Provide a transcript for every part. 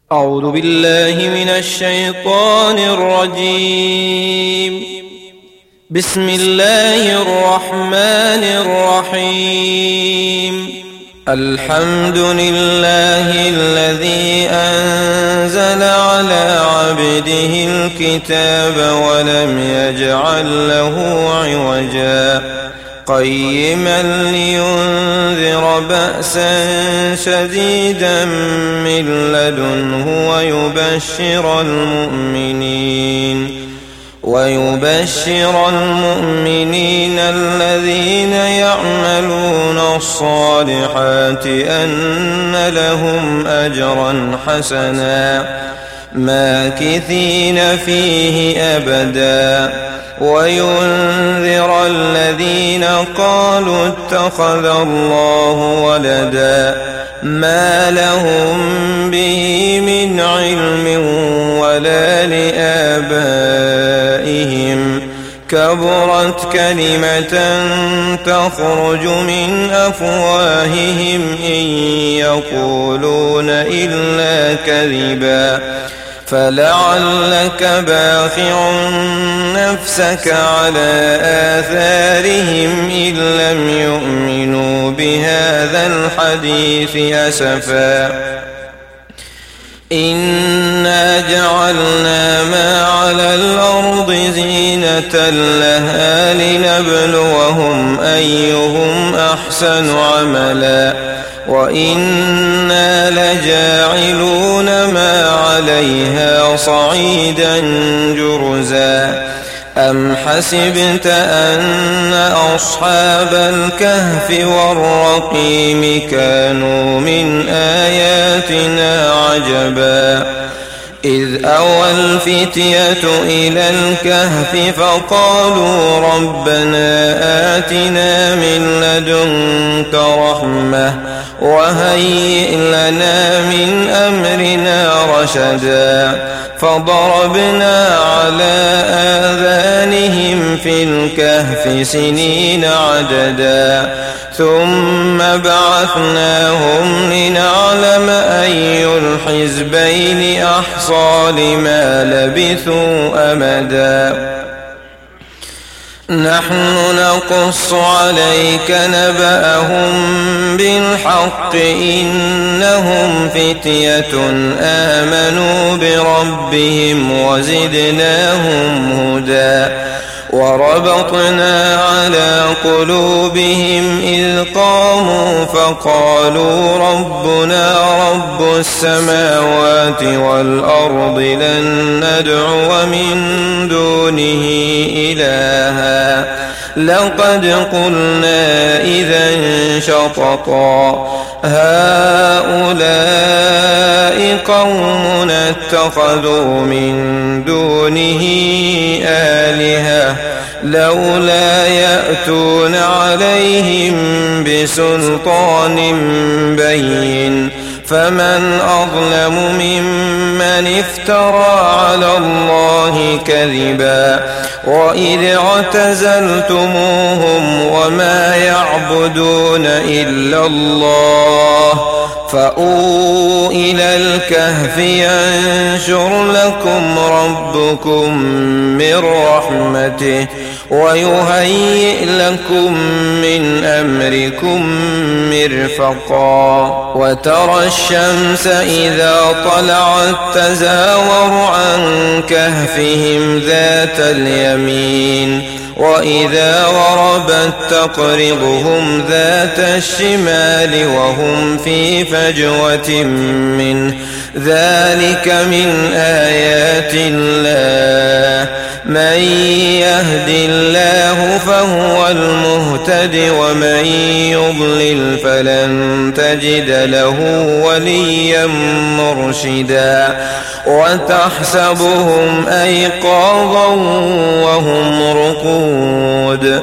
أعوذ بالله من الشيطان الرجيم. بسم الله الرحمن الرحيم. الحمد لله الذي أنزل على عبده الكتاب ولم يجعل له عوجا قيما لينذر بأسا شديدا من لدنه ويبشر المؤمنين الذين يعملون الصالحات أن لهم أجرا حسنا ماكثين فيه أبدا وينذر الذين قالوا اتخذ الله ولدا ما لهم به من علم ولا لآبائهم كبرت كلمة تخرج من أفواههم إن يقولون إلا كذبا فلعلك باخع نفسك على آثارهم إن لم يؤمنوا بهذا الحديث أسفا إنا جعلنا ما على الأرض زينة لها لنبلوهم أيهم أحسن عملا وإنا لجاعلون ما عليها صعيدا جرزا أم حسبت أن أصحاب الكهف والرقيم كانوا من آياتنا عجبا إذ أوى الفتية إلى الكهف فقالوا ربنا آتنا من لدنك رحمة وهيئ لنا من أمرنا رشدا فضربنا على آذانهم في الكهف سنين عددا ثم بعثناهم لنعلم أي الحزبين أحصى لما لبثوا أمدا نحن نقص عليك نبأهم بالحق إنهم فتية آمنوا بربهم وزدناهم هدى وربطنا على قلوبهم إذ قاموا فقالوا ربنا رب السماوات والأرض لن ندعو من دونه إلها لقد قلنا إذا شططا هؤلاء قومنا اتخذوا من دونه آلهة لولا يأتون عليهم بسلطان بين فمن أظلم ممن افترى على الله كذبا وإذ اعتزلتموهم وما يعبدون إلا الله فأووا إلى الكهف ينشر لكم ربكم من رحمته ويهيئ لكم من أمركم مرفقا وترى الشمس إذا طلعت تزاور عن كهفهم ذات اليمين وإذا غربت تقرضهم ذات الشمال وهم في فجوة منه ذلك من آيات الله من يهد الله فهو المهتد ومن يضلل فلن تجد له وليا مرشدا وتحسبهم أيقاظا وهم رقود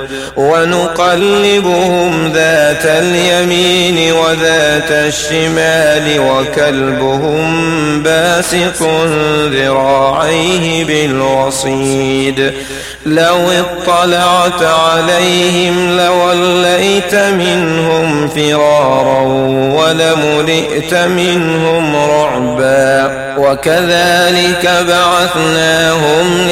ونقلبهم ذات اليمين وذات الشمال وكلبهم باسط ذراعيه بالوصيد لو اطلعت عليهم لوليت منهم فرارا ولملئت منهم رعبا وكذلك بعثناهم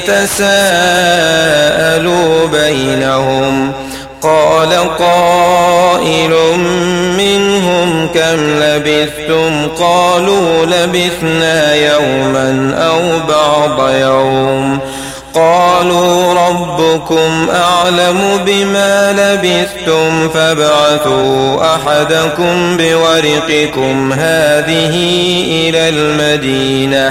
ليتساءلوا بينهم قال قائل منهم كم لبثتم قالوا لبثنا يوما أو بعض يوم قالوا ربكم أعلم بما لبثتم فابعثوا أحدكم بورقكم هذه إلى المدينة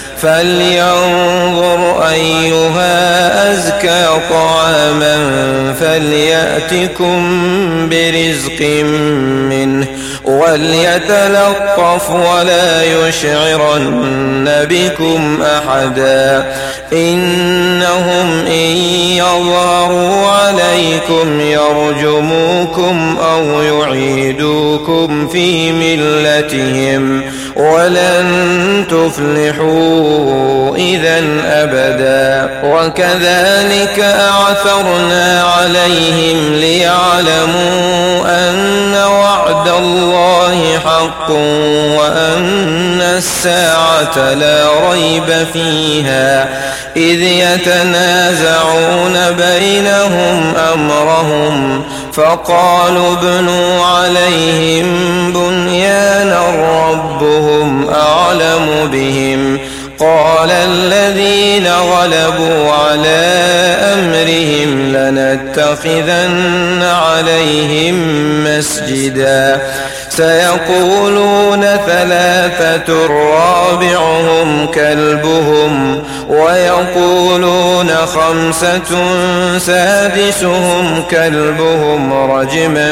فلينظر أيها أزكى طعاما فليأتكم برزق منه وليتلطف ولا يشعرن بكم أحدا إنهم إن يظهروا عليكم يرجموكم أو يعيدوكم في ملتهم ولن تفلحوا إذا أبدا وكذلك أعثرنا عليهم ليعلموا أن وعد الله حق وأن الساعة لا ريب فيها إذ يتنازعون بينهم أمرهم فقالوا ابنوا عليهم بنيانا ربهم أعلم بهم قال الذين غلبوا على أمرهم لنتخذن عليهم مسجدا سيقولون ثلاثة رابعهم كلبهم ويقولون خمسة سادسهم كلبهم رجما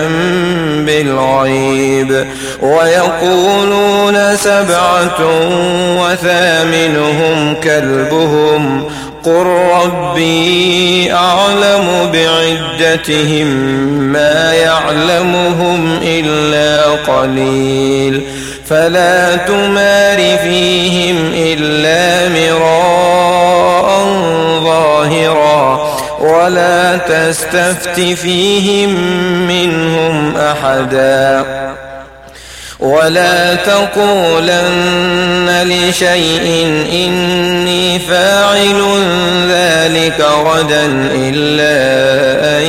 بالغيب ويقولون سبعة وثامنهم كلبهم قل ربي أعلم بعدتهم ما يعلمهم إلا قليل فلا تمار فيهم إلا مراء ظاهرا ولا تستفت فيهم منهم أحدا ولا تقولن لشيء إني فاعل ذلك غدا إلا أن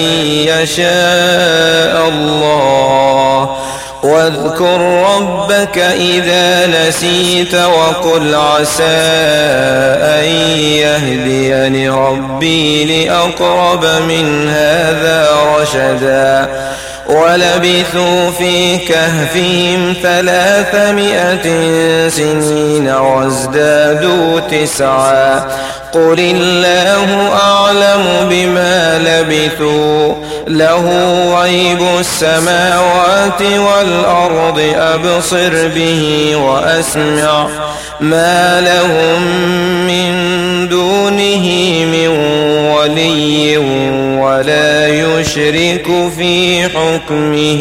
يشاء الله واذكر ربك إذا نسيت وقل عسى أن يهديني ربي لأقرب من هذا رشدا ولبثوا في كهفهم 300 سنين وازدادوا 9 قل الله أعلم بما لبثوا له غيب السماوات والأرض أبصر به وأسمع ما لهم من دونه من ولي ولا يشرك في حكمه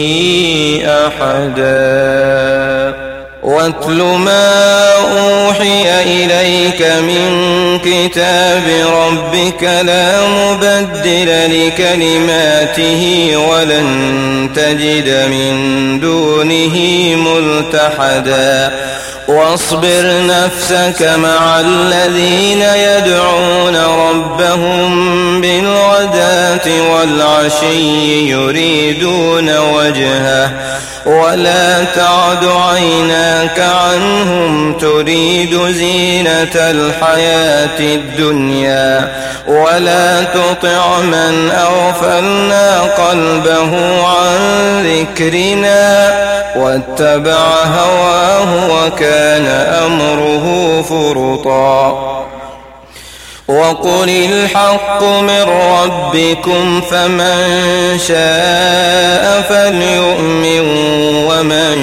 أحدا واتل ما أوحي إليك من كتاب ربك لا مبدل لكلماته ولن تجد من دونه ملتحدا واصبر نفسك مع الذين يدعون ربهم بالغداة والعشي يريدون وجهه ولا تعد عيناك عنهم تريد زينة الحياة الدنيا ولا تطع من أغفلنا قلبه عن ذكرنا واتبع هواه وكان أمره فرطا وقل الحق من ربكم فمن شاء فليؤمن ومن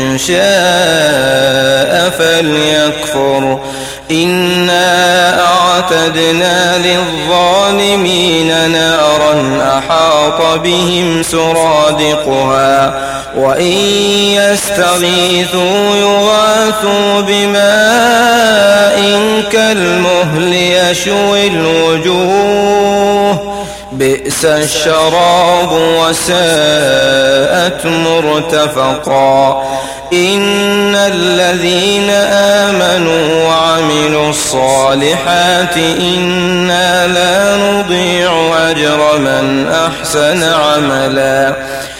شاء فليكفر إنا أعتدنا للظالمين نارا أحاط بهم سرادقها وإن يستغيثوا يغاثوا بماء كالمهل يشوي الوجوه بئس الشراب وساءت مرتفقا إن الذين آمنوا وعملوا الصالحات إنا لا نضيع أجر من أحسن عملا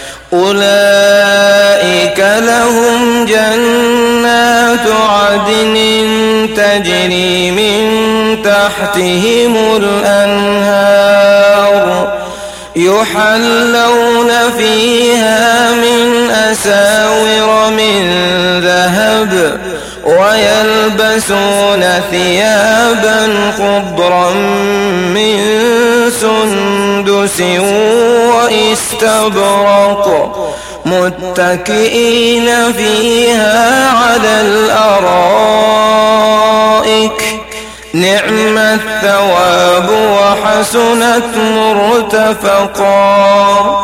أولئك لهم جنات عدن تجري من تحتهم الأنهار يحلون فيها من أساور من ذهب ويلبسون ثيابا خضرا من سندس واستبرق متكئين فيها على الأرائك نعم الثواب وحسنت مرتفقا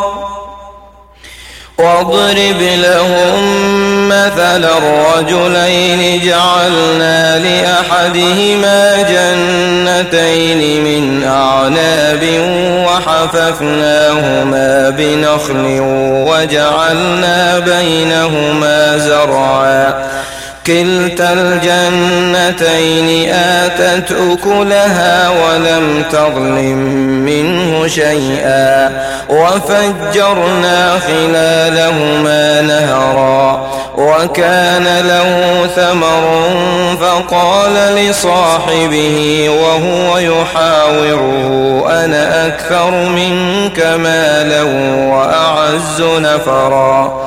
واضرب لهم مثل الرجلين جعلنا لأحدهما جنتين من أعناب وحففناهما بنخل وجعلنا بينهما زرعا كلتا الجنتين آتت أكلها ولم تظلم منه شيئا وفجرنا خلالهما نهرا وكان له ثمر فقال لصاحبه وهو يحاوره أنا أكثر منك مالا وأعز نفرا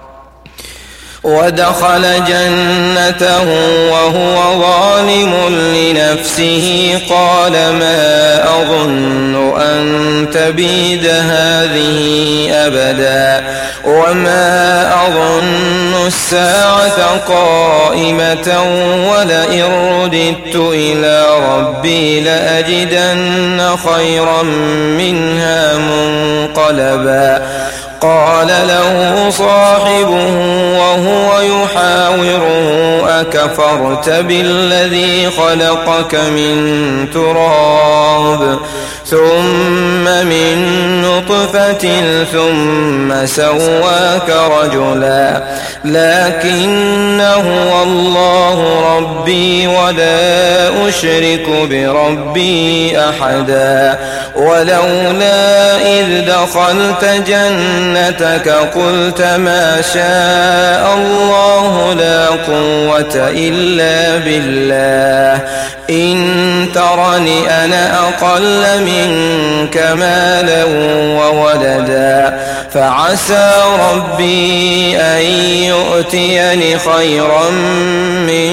ودخل جنته وهو ظالم لنفسه قال ما أظن أن تبيد هذه أبدا وما أظن الساعة قائمة ولئن رددت إلى ربي لأجدن خيرا منها منقلبا قال له صاحبه وهو يحاوره أكفرت بالذي خلقك من تراب ثم من نطفة ثم سواك رجلا لكن هو الله ربي ولا أشرك بربي أحدا ولولا إذ دخلت جنتك قلت ما شاء الله لا قوة إلا بالله إن ترني أنا أقل منك مالا وولدا فعسى ربي أن يؤتيني خيرا من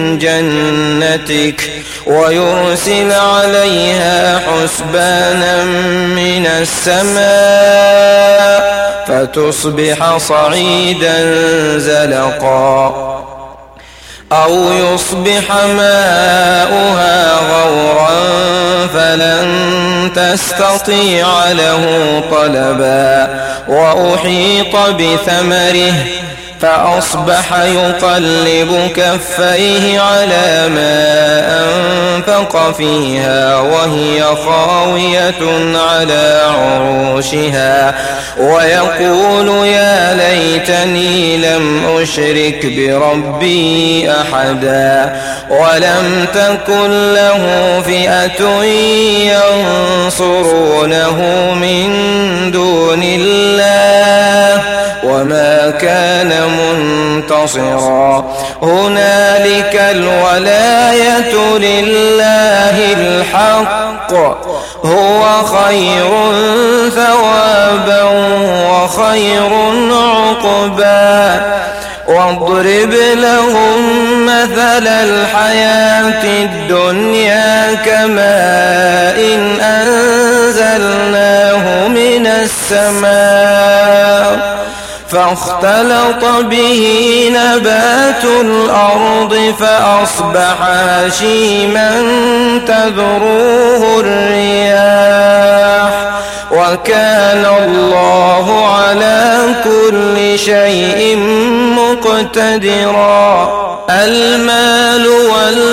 جنتك ويرسل عليها حسبانا من السماء فتصبح صعيدا زلقا أو يصبح ماؤها غورا فلن تستطيع له طلبا وأحيط بثمره فأصبح يقلب كفيه على ما أنفق فيها وهي خاوية على عروشها ويقول يا ليتني لم أشرك بربي أحدا ولم تكن له فئة ينصرونه من دون الله وما كان منتصرا هنالك الولاية لله الحق هو خير ثوابا وخير عقبا واضرب لهم مثل الحياة الدنيا كماء أنزلناه من السماء فاختلط به نبات الأرض فأصبح هشيما تذروه الرياح وكان الله على كل شيء مقتدرا المال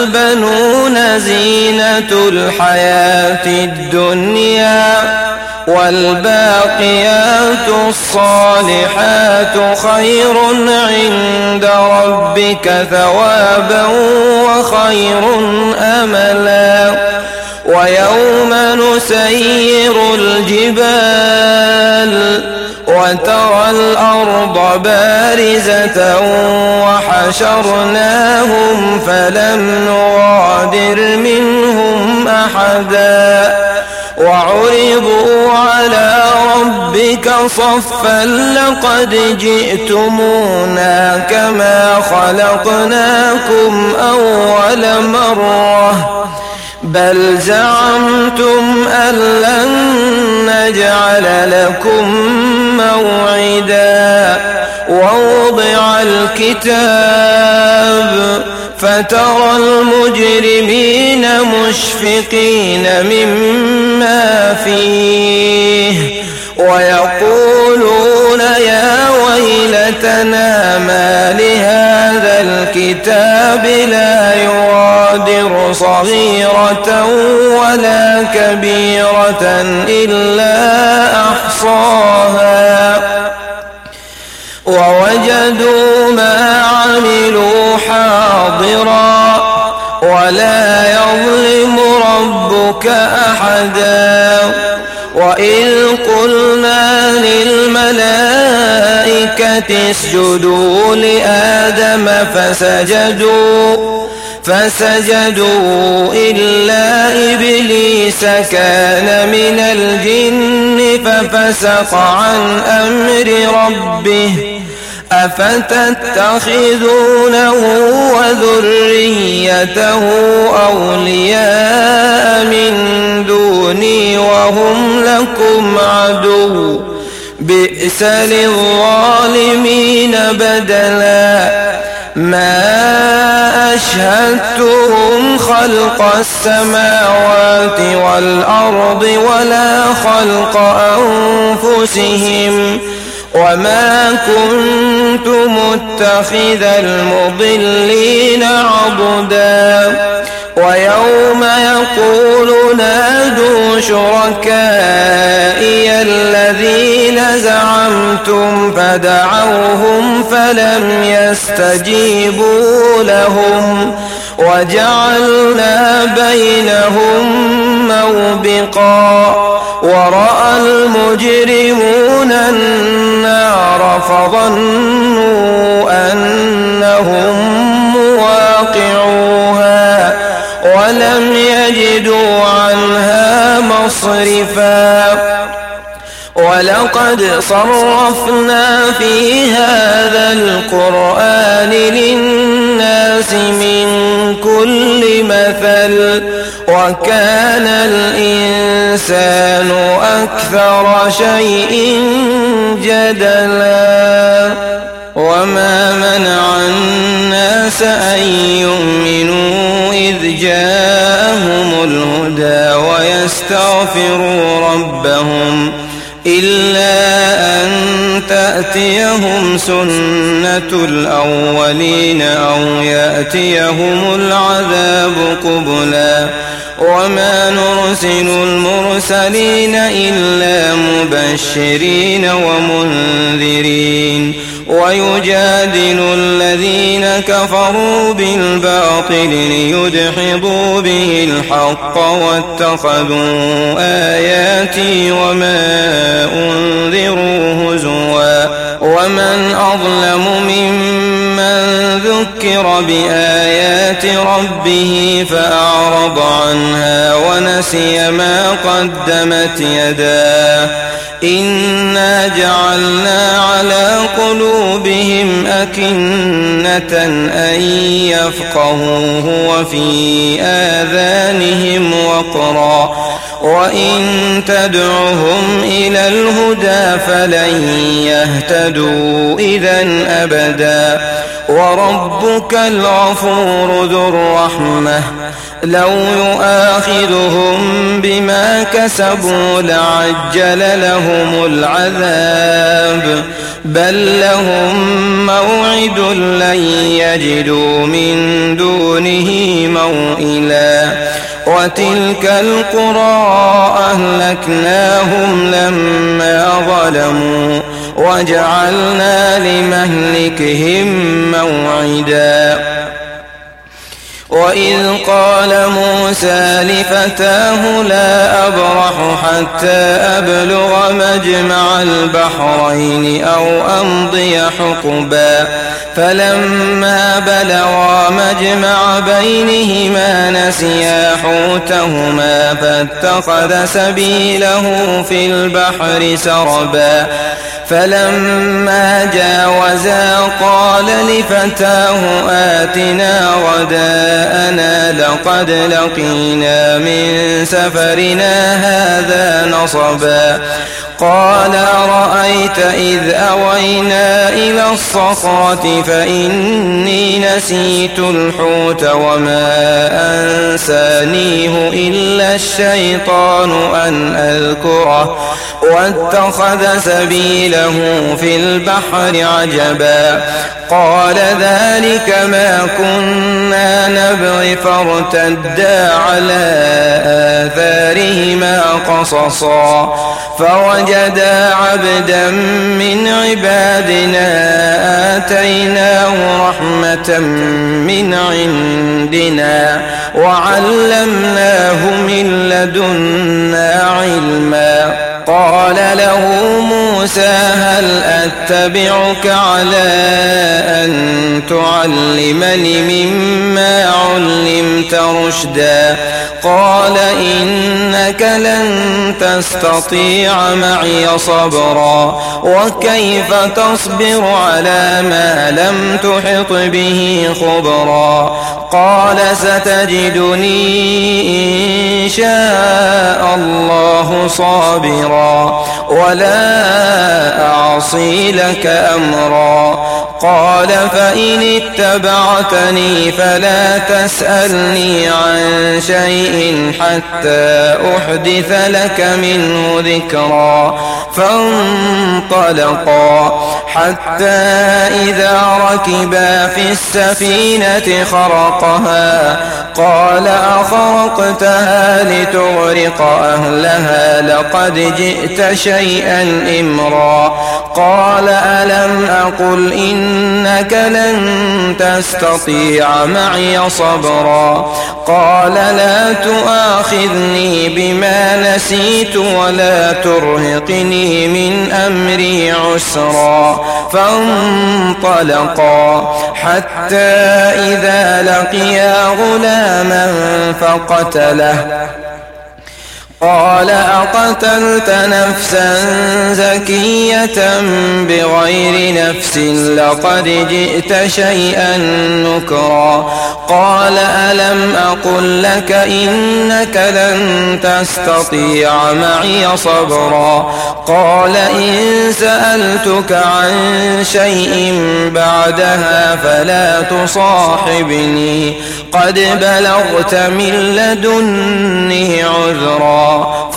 والبنون زينة الحياة الدنيا والباقيات الصالحات خير عند ربك ثوابا وخير أملا. ويوم نسير الجبال وترى الأرض بارزة وحشرناهم فلم نغادر منهم أحدا وعرضوا على ربك صفا لقد جئتمونا كما خلقناكم أول مرة بل زعمتم أن لن نجعل لكم موعدا. ووضع الكتاب فترى المجرمين مشفقين مما فيه ويقولون يا ويلتنا ما لهذا الكتاب لا يغادر صغيرة ولا كبيرة إلا أحصاها ووجدوا ما عملوا حاضرا ولا يظلم ربك أحدا. وإذ قلنا للملائكة اسجدوا لآدم فسجدوا إلا إبليس كان من الجن ففسق عن أمر ربه أفتتخذونه وذريته أولياء من دوني وهم لكم عدو بئس للظالمين بدلا. ما أشهدتهم خلق السماوات والأرض ولا خلق أنفسهم وما كنت متخذ المضلين عضدا. ويوم يقول نادوا شركائي الذين زعمتم فدعوهم فلم يستجيبوا لهم وجعلنا بينهم موبقا. ورأى المجرمون النار فظنوا أنهم مواقعوها ولم يجدوا عنها مصرفا. ولقد صرفنا في هذا القرآن للناس من كل مثل وكان الإنسان أكثر شيء جدلا. وما منع الناس أن يؤمنوا إذ جاءهم الهدى ويستغفروا ربهم إلا أن تأتيهم سنة الأولين أو يأتيهم العذاب قبلا. وما نرسل المرسلين إلا مبشرين ومنذرين ويجادل الذين كفروا بالباطل ليدحضوا به الحق واتخذوا آياتي وما أنذروا هزوا. ومن أظلم ممن ذكر بآيات ربه فأعرض عنها ونسي ما قدمت يداه إنا جعلنا على قلوبهم أكنة أن يفقهوه وفي آذانهم وقرا وإن تدعهم إلى الهدى فلن يهتدوا إذا أبدا. وربك الغفور ذو الرحمة لو يؤاخذهم بما كسبوا لعجل لهم العذاب بل لهم موعد لن يجدوا من دونه موئلا وتلك القرى أهلكناهم لما ظلموا وجعلنا لمهلكهم موعدا وإذ قال موسى لفتاه لا أبرح حتى أبلغ مجمع البحرين أو أمضي حقبا فلما بلغا مجمع بينهما نسيا حوتهما فاتخذ سبيله في البحر سربا فلما جاوزا قال لفتاه آتنا غداءنا لقد لقينا من سفرنا هذا نصبا قال أرأيت إذ أوينا إلى الصخرة فإني نسيت الحوت وما أنسانيه إلا الشيطان أن أذكره واتخذ سبيله في البحر عجبا قال ذلك ما كنا نبغي فارتدا على آثارهما قصصا فوجدا عبدا من عبادنا آتيناه رحمة من عندنا وعلمناه من لدنا علما قال له موسى هل أتبعك على أن تعلمني مما علمت رشدا قال إنك لن تستطيع معي صبرا وكيف تصبر على ما لم تحط به خبرا قال ستجدني إن شاء الله صابرا ولا أعصي لك أمرا قال فإن اتبعتني فلا تسألني عن شيء حتى أحدث لك منه ذكرا فانطلقا حتى إذا ركبا في السفينة خرقها قال أخرقتها لتغرق أهلها لقد جئت شيئا إمرا قال ألم أقل إنك لن تستطيع معي صبرا قال لا تؤاخذني بما نسيت ولا ترهقني من أمري عسرا فانطلقا حتى إذا لقيا غلاما فقتله قال أقتلت نفسا زكية بغير نفس لقد جئت شيئا نكرا قال ألم أقل لك إنك لن تستطيع معي صبرا قال إن سألتك عن شيء بعدها فلا تصاحبني قد بلغت من لدني عذرا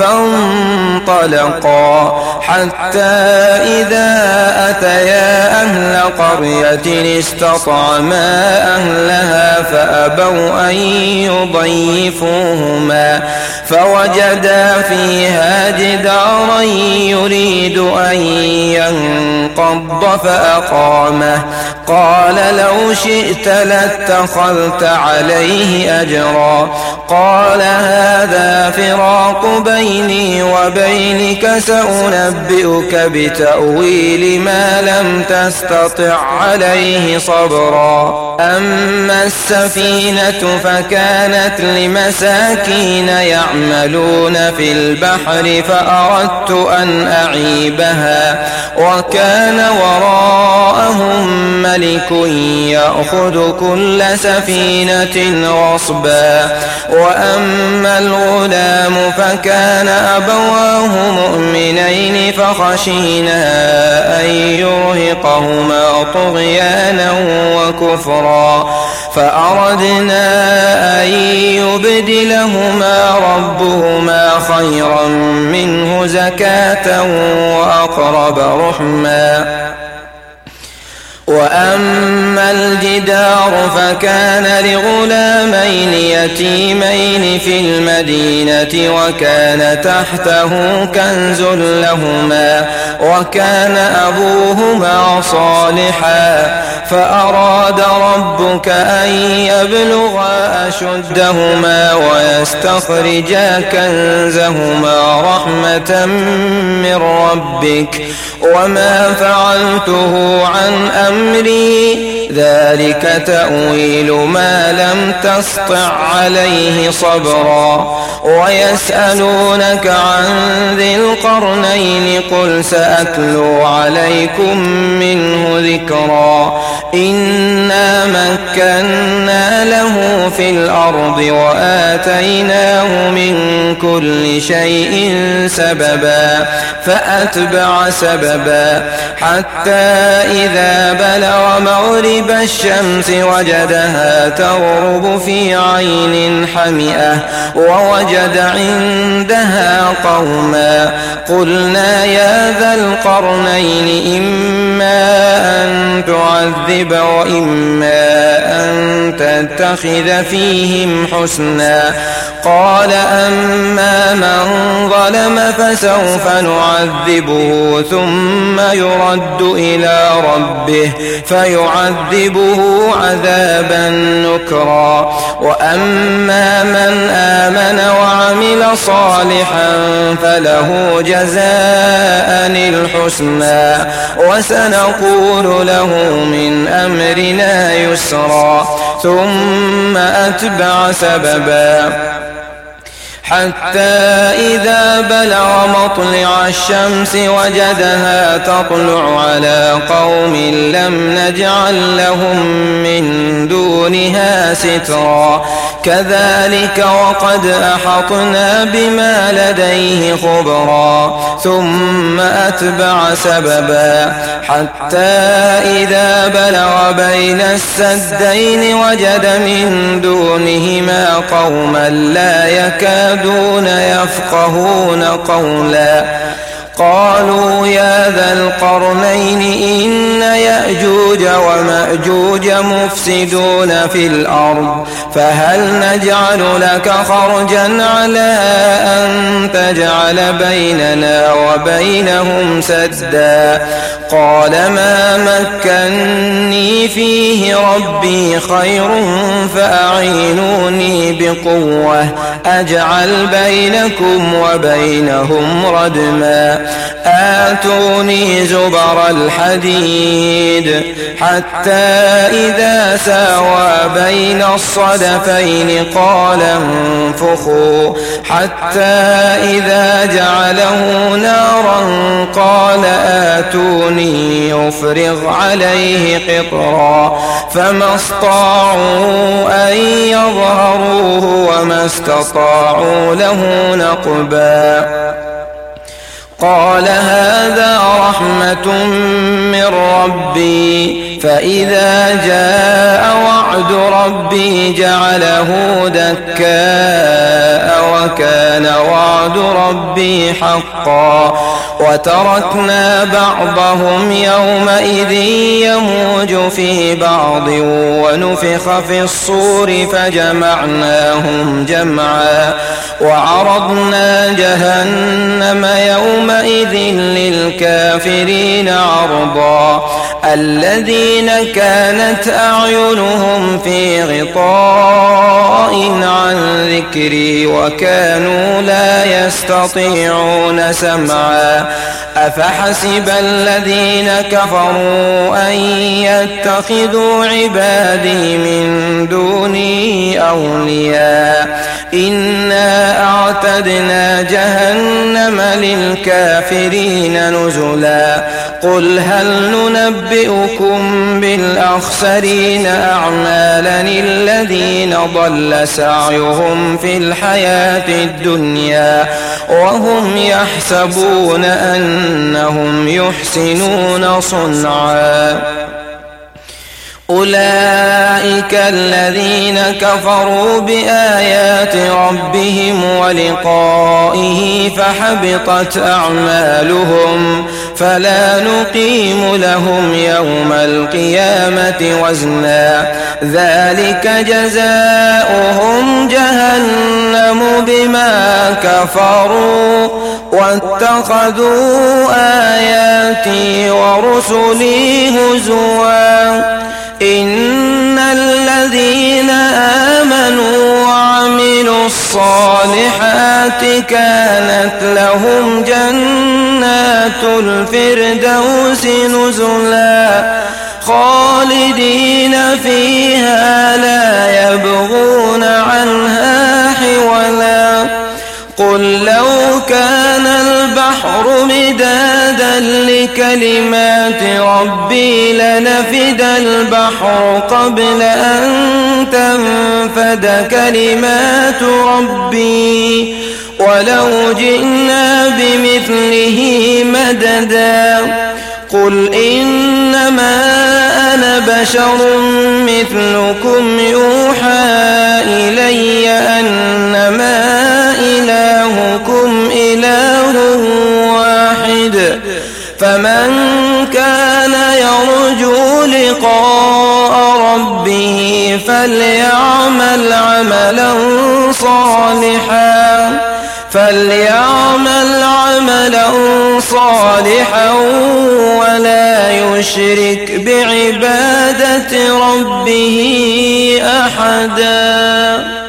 فانطلقا حتى إذا أتيا أهل قرية استطعما أهلها فأبوا أن يضيفوهما فوجدا فيها جدارا يريد أن ينقض فأقامه قال لو شئت لاتخذت عليه أجرا قال هذا فراق بيني وبينك سأنبئك بتأويل ما لم تستطع عليه صبرا أما السفينة فكانت لمساكين يعملون في البحر فأردت أن أعيبها وكان وراءهم ملك يأخذ كل سفينة غصبا وأما الغلام فكان أبواه مؤمنين فخشينا أن يرهقهما طغيانا وكفرا فأردنا أن يبدلهما ربهما خيرا منه زكاة وأقرب رحما. وأما الجدار فكان لغلامين يتيمين في المدينة وكان تحته كنز لهما وكان أبوهما صالحا فأراد ربك أن يبلغا أشدهما ويستخرجا كنزهما رحمة من ربك وما فعلته عن أمري ذلك تأويل ما لم تسطع عليه صبرا. ويسألونك عن ذي القرنين قل سأتلو عليكم منه ذكرا. إنا مكنا له في الأرض وآتيناه من كل شيء سببا فأتبع سببا حتى إذا بلغ مغرب الشمس وجدها تغرب في عين حمئة ووجد عندها قوما قلنا يا ذا القرنين إما أن تعذب وإما أن تتخذ فيهم حسنا. قال أما من ظلم فسوف نعذبه ثم يرد إلى ربه فيعذبه عذابا نكرا. وأما من آمن وعمل صالحا فله جزاء الحسنى وسنقول له من أمرنا يسرا. ثم أتبع سببا حتى إذا بلغ مطلع الشمس وجدها تطلع على قوم لم نجعل لهم من دونها سترا. كذلك وقد أحطنا بما لديه خبرا. ثم أتبع سببا حتى إذا بلغ بين السدين وجد من دونهما قوما لا يكادون يفقهون قولا. قالوا يا ذا القرنين إن يأجوج ومأجوج مفسدون في الأرض فهل نجعل لك خرجا على أن تجعل بيننا وبينهم سدا. قال ما مكني فيه ربي خير فأعينوني بقوة أجعل بينكم وبينهم ردما. آتوني زبر الحديد حتى إذا ساوى بين الصدفين قال انفخوا حتى إذا جعله نارا قال آتوني يفرغ عليه قطرا. فما استطاعوا أن يظهروه وما استطاعوا له نقبا. قال هذا رحمة من ربي فإذا جاء وعد ربي جعله دكاء وكان وعد ربي حقا. وتركنا بعضهم يومئذ يموج في بعض ونفخ في الصور فجمعناهم جمعا. وعرضنا جهنم يومئذ للكافرين عرضا. الذين كانت أعينهم في غطاء عن ذكري وكانوا لا يستطيعون سمعا. أفحسب الذين كفروا أن يتخذوا عبادي من دوني أولياء إنا أعتدنا جهنم للكافرين نزلا. قل هل ننبئكم بالأخسرين أعمالا الذين ضل سعيهم في الحياة الدنيا وهم يحسبون أنهم يحسنون صنعا أولئك الذين كفروا بآيات ربهم ولقائه فحبطت أعمالهم فلا نقيم لهم يوم القيامة وزنا ذلك جزاؤهم جهنم بما كفروا واتخذوا آياتي ورسلي هزوا إن الذين آمنوا وعملوا الصالحات كانت لهم جنات الفردوس نزلا خالدين فيها لا يبغون عنها حولا قل لو كان البحر مدادا لكلمات ربي لنفد البحر قبل أن تنفد كلمات ربي ولو جئنا بمثله مددا قل إنما أنا بشر مثلكم يوحى إلي أنما إلهكم إله واحد فمن كان يرجو لقاء ربه فليعمل عملا صالحا ولا يشرك بعبادة ربه أحدا.